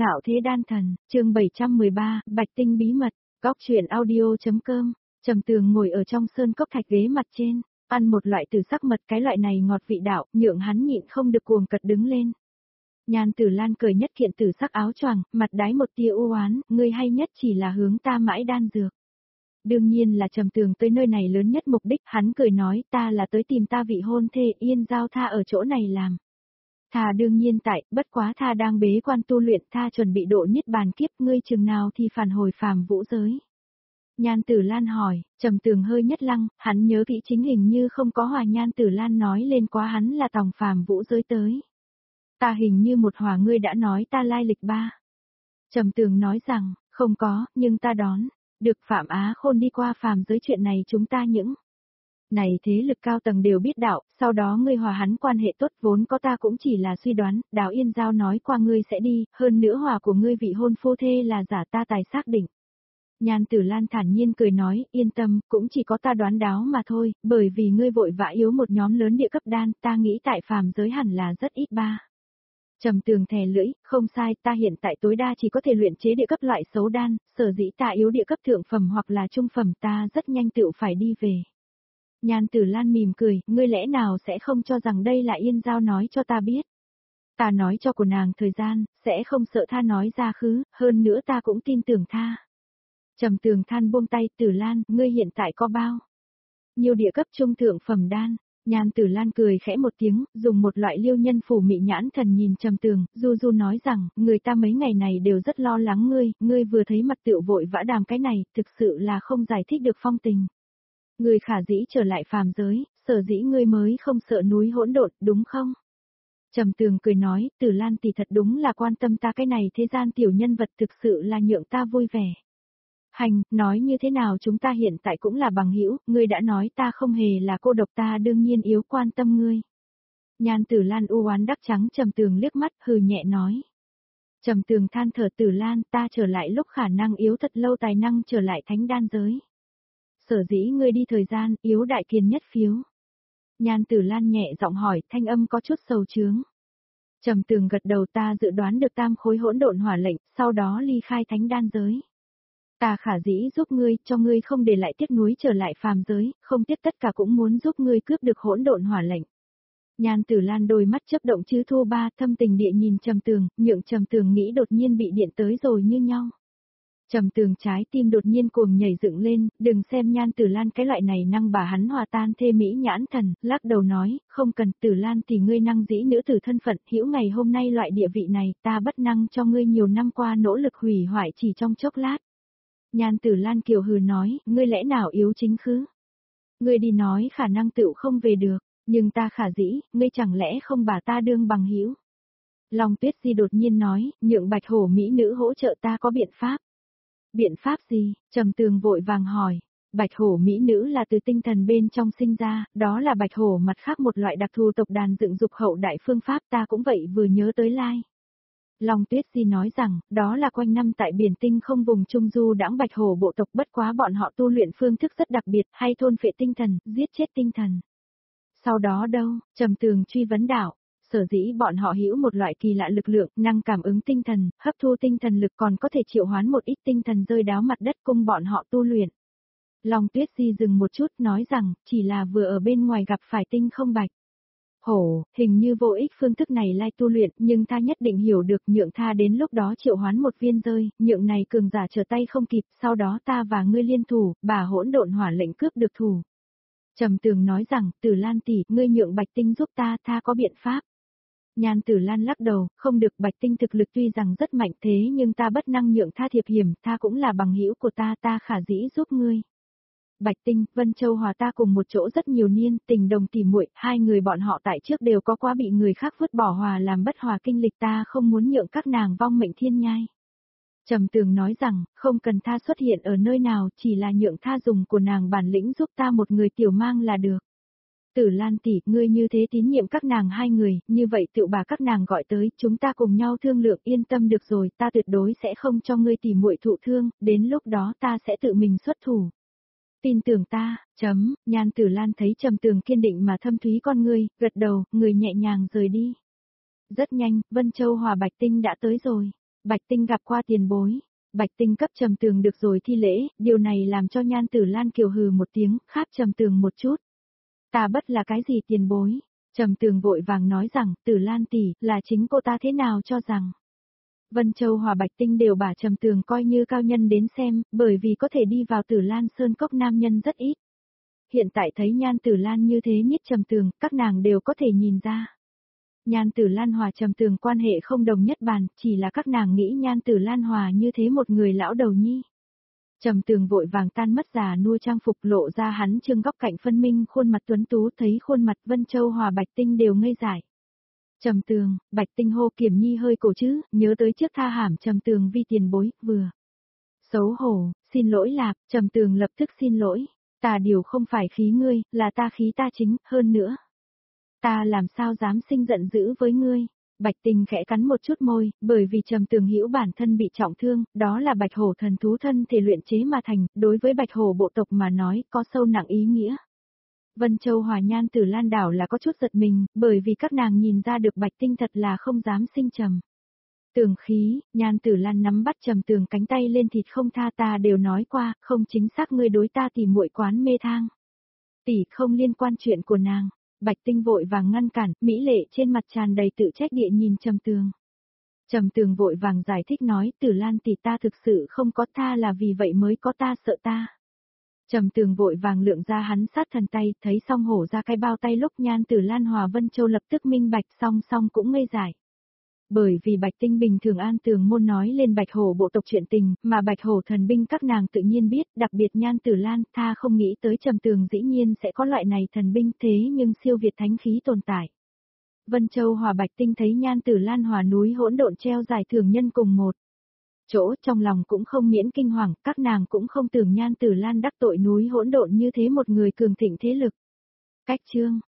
Ngạo thế đan thần, chương 713, Bạch Tinh bí mật, góc truyện audio.com. Trầm Tường ngồi ở trong sơn cốc thạch ghế mặt trên, ăn một loại tử sắc mật, cái loại này ngọt vị đạo, nhượng hắn nhịn không được cuồng cật đứng lên. Nhan Tử Lan cười nhất kiện tử sắc áo choàng, mặt đái một tia u oán, ngươi hay nhất chỉ là hướng ta mãi đan dược. Đương nhiên là Trầm Tường tới nơi này lớn nhất mục đích, hắn cười nói, ta là tới tìm ta vị hôn thê, Yên Giao Tha ở chỗ này làm. Tha đương nhiên tại, bất quá Tha đang bế quan tu luyện, Tha chuẩn bị độ niết bàn kiếp, ngươi chừng nào thì phản hồi phàm vũ giới. Nhan Tử Lan hỏi, Trầm Tường hơi nhất lăng, hắn nhớ kỹ chính hình như không có hòa Nhan Tử Lan nói lên quá hắn là tòng phàm vũ giới tới. Ta hình như một hòa ngươi đã nói ta lai lịch ba. Trầm Tường nói rằng, không có, nhưng ta đón, được Phạm Á Khôn đi qua phàm giới chuyện này chúng ta những này thế lực cao tầng đều biết đạo, sau đó ngươi hòa hắn quan hệ tốt vốn có ta cũng chỉ là suy đoán, Đào Yên Giao nói qua ngươi sẽ đi, hơn nữa hòa của ngươi vị hôn phu thê là giả ta tài xác định. Nhan Tử Lan thản nhiên cười nói, yên tâm, cũng chỉ có ta đoán đáo mà thôi, bởi vì ngươi vội vã yếu một nhóm lớn địa cấp đan, ta nghĩ tại phàm giới hẳn là rất ít ba. Trầm Tường thè lưỡi, không sai, ta hiện tại tối đa chỉ có thể luyện chế địa cấp loại xấu đan, sở dĩ ta yếu địa cấp thượng phẩm hoặc là trung phẩm ta rất nhanh tựu phải đi về. Nhan Tử Lan mỉm cười, ngươi lẽ nào sẽ không cho rằng đây là Yên Giao nói cho ta biết. Ta nói cho của nàng thời gian, sẽ không sợ Tha nói ra khứ, hơn nữa ta cũng tin tưởng Tha. Trầm Tường than buông tay, Tử Lan, ngươi hiện tại có bao nhiêu địa cấp trung thượng phẩm đan? Nhan Tử Lan cười khẽ một tiếng, dùng một loại liêu nhân phủ mị nhãn thần nhìn Trầm Tường, du nói rằng, người ta mấy ngày này đều rất lo lắng ngươi vừa thấy mặt tựu vội vã đàm cái này, thực sự là không giải thích được phong tình. Ngươi khả dĩ trở lại phàm giới, sở dĩ ngươi mới không sợ núi hỗn độn, đúng không? Trầm Tường cười nói, Tử Lan tỷ thật đúng là quan tâm ta cái này thế gian tiểu nhân vật thực sự là nhượng ta vui vẻ. Hành, nói như thế nào chúng ta hiện tại cũng là bằng hữu, ngươi đã nói ta không hề là cô độc ta đương nhiên yếu quan tâm ngươi. Nhan Tử Lan u oán đắc trắng Trầm Tường liếc mắt hừ nhẹ nói. Trầm Tường than thở Tử Lan ta trở lại lúc khả năng yếu thật lâu tài năng trở lại thánh đan giới. Sở dĩ ngươi đi thời gian yếu đại kiền nhất phiếu. Nhan Tử Lan nhẹ giọng hỏi thanh âm có chút sầu chướng. Trầm Tường gật đầu ta dự đoán được tam khối hỗn độn hỏa lệnh, sau đó ly khai thánh đan giới. Ta khả dĩ giúp ngươi, cho ngươi không để lại tiếc nuối trở lại phàm giới, không tiếc tất cả cũng muốn giúp ngươi cướp được hỗn độn hỏa lệnh. Nhan Tử Lan đôi mắt chớp động chứ thu ba thâm tình địa nhìn Trầm Tường, nhượng Trầm Tường nghĩ đột nhiên bị điện tới rồi như nhau. Trầm Tường trái tim đột nhiên cuồng nhảy dựng lên, đừng xem Nhan Tử Lan cái loại này năng bà hắn hòa tan thê mỹ nhãn thần, lắc đầu nói, không cần Tử Lan thì ngươi năng dĩ nữ tử thân phận, hữu ngày hôm nay loại địa vị này, ta bất năng cho ngươi nhiều năm qua nỗ lực hủy hoại chỉ trong chốc lát. Nhan Tử Lan kiều hừ nói, ngươi lẽ nào yếu chính khứ? Ngươi đi nói khả năng tựu không về được, nhưng ta khả dĩ, ngươi chẳng lẽ không bà ta đương bằng hữu? Long Tuyết Di đột nhiên nói, nhượng Bạch Hổ mỹ nữ hỗ trợ ta có biện pháp. Biện pháp gì? Trầm Tường vội vàng hỏi. Bạch Hổ mỹ nữ là từ tinh thần bên trong sinh ra, đó là Bạch Hổ mặt khác một loại đặc thù tộc đàn dựng dục hậu đại phương pháp ta cũng vậy vừa nhớ tới lai. Long Tuyết Di nói rằng, đó là quanh năm tại biển tinh không vùng trung du đãng Bạch Hổ bộ tộc bất quá bọn họ tu luyện phương thức rất đặc biệt, hay thôn phệ tinh thần, giết chết tinh thần. Sau đó đâu, Trầm Tường truy vấn đạo, sở dĩ bọn họ hữu một loại kỳ lạ lực lượng, năng cảm ứng tinh thần, hấp thu tinh thần lực còn có thể triệu hoán một ít tinh thần rơi đáo mặt đất cung bọn họ tu luyện. Long Tuyết Di dừng một chút nói rằng, chỉ là vừa ở bên ngoài gặp phải tinh không Bạch Hổ, hình như vô ích phương thức này lai tu luyện, nhưng ta nhất định hiểu được nhượng tha đến lúc đó triệu hoán một viên rơi, nhượng này cường giả trở tay không kịp, sau đó ta và ngươi liên thủ, bà hỗn độn hỏa lệnh cướp được thủ. Trầm Tường nói rằng, Tử Lan tỷ, ngươi nhượng Bạch Tinh giúp ta, tha có biện pháp. Nhan Tử Lan lắc đầu, không được Bạch Tinh thực lực tuy rằng rất mạnh thế nhưng ta bất năng nhượng tha thiệp hiểm, tha cũng là bằng hữu của ta khả dĩ giúp ngươi. Bạch Tinh, Vân Châu hòa ta cùng một chỗ rất nhiều niên, tình đồng tỉ muội, hai người bọn họ tại trước đều có quá bị người khác vứt bỏ hòa làm bất hòa kinh lịch ta không muốn nhượng các nàng vong mệnh thiên nhai. Trầm Tường nói rằng, không cần tha xuất hiện ở nơi nào, chỉ là nhượng tha dùng của nàng bản lĩnh giúp ta một người tiểu mang là được. Tử Lan tỷ, ngươi như thế tín nhiệm các nàng hai người, như vậy tựu bà các nàng gọi tới, chúng ta cùng nhau thương lượng yên tâm được rồi, ta tuyệt đối sẽ không cho ngươi tỉ muội thụ thương, đến lúc đó ta sẽ tự mình xuất thủ. Tin tưởng ta, Nhan Tử Lan thấy Trầm Tường kiên định mà thâm thúy con ngươi, gật đầu, người nhẹ nhàng rời đi. Rất nhanh, Vân Châu hòa Bạch Tinh đã tới rồi. Bạch Tinh gặp qua tiền bối. Bạch Tinh cấp Trầm Tường được rồi thi lễ, điều này làm cho Nhan Tử Lan kiều hừ một tiếng, kháp Trầm Tường một chút. Ta bất là cái gì tiền bối? Trầm Tường vội vàng nói rằng, Tử Lan tỷ, là chính cô ta thế nào cho rằng. Vân Châu Hòa Bạch Tinh đều bà Trầm Tường coi như cao nhân đến xem, bởi vì có thể đi vào Tử Lan Sơn Cốc nam nhân rất ít. Hiện tại thấy Nhan Tử Lan như thế nhất Trầm Tường, các nàng đều có thể nhìn ra. Nhan Tử Lan Hòa Trầm Tường quan hệ không đồng nhất bàn, chỉ là các nàng nghĩ Nhan Tử Lan Hòa như thế một người lão đầu nhi. Trầm Tường vội vàng tan mất già nua trang phục lộ ra hắn trương góc cạnh phân minh khuôn mặt tuấn tú, thấy khuôn mặt Vân Châu Hòa Bạch Tinh đều ngây dại. Trầm Tường, Bạch Tinh hô Kiểm Nhi hơi cổ chứ, nhớ tới trước tha hàm Trầm Tường vi tiền bối, vừa. Xấu hổ, xin lỗi lạp, Trầm Tường lập tức xin lỗi, ta điều không phải khí ngươi, là ta khí ta chính, hơn nữa. Ta làm sao dám sinh giận dữ với ngươi. Bạch Tinh khẽ cắn một chút môi, bởi vì Trầm Tường hiểu bản thân bị trọng thương, đó là Bạch Hổ thần thú thân thể luyện chế mà thành, đối với Bạch Hổ bộ tộc mà nói, có sâu nặng ý nghĩa. Vân Châu Hòa Nhan Tử Lan đảo là có chút giật mình, bởi vì các nàng nhìn ra được Bạch Tinh thật là không dám sinh trầm. Tường khí, Nhan Tử Lan nắm bắt Trầm Tường cánh tay lên thịt không tha, ta đều nói qua, không chính xác ngươi đối ta tỷ muội quán mê thang. Tỷ không liên quan chuyện của nàng. Bạch Tinh vội vàng ngăn cản, mỹ lệ trên mặt tràn đầy tự trách địa nhìn Trầm Tường. Trầm Tường vội vàng giải thích nói, Tử Lan tỷ ta thực sự không có, tha là vì vậy mới có ta sợ ta. Trầm Tường vội vàng lượng ra hắn sát thần tay, thấy song hổ ra cái bao tay lúc Nhan Tử Lan Hòa Vân Châu lập tức minh bạch, song cũng ngây dại. Bởi vì Bạch Tinh bình thường an tường môn nói lên Bạch Hổ bộ tộc chuyện tình, mà Bạch Hổ thần binh các nàng tự nhiên biết, đặc biệt Nhan Tử Lan tha không nghĩ tới Trầm Tường dĩ nhiên sẽ có loại này thần binh, thế nhưng siêu việt thánh khí tồn tại. Vân Châu Hòa Bạch Tinh thấy Nhan Tử Lan Hòa núi hỗn độn treo giải thưởng nhân cùng một chỗ, trong lòng cũng không miễn kinh hoàng, các nàng cũng không tưởng Nhan Tử Lan đắc tội núi hỗn độn như thế một người cường thịnh thế lực. Cách chương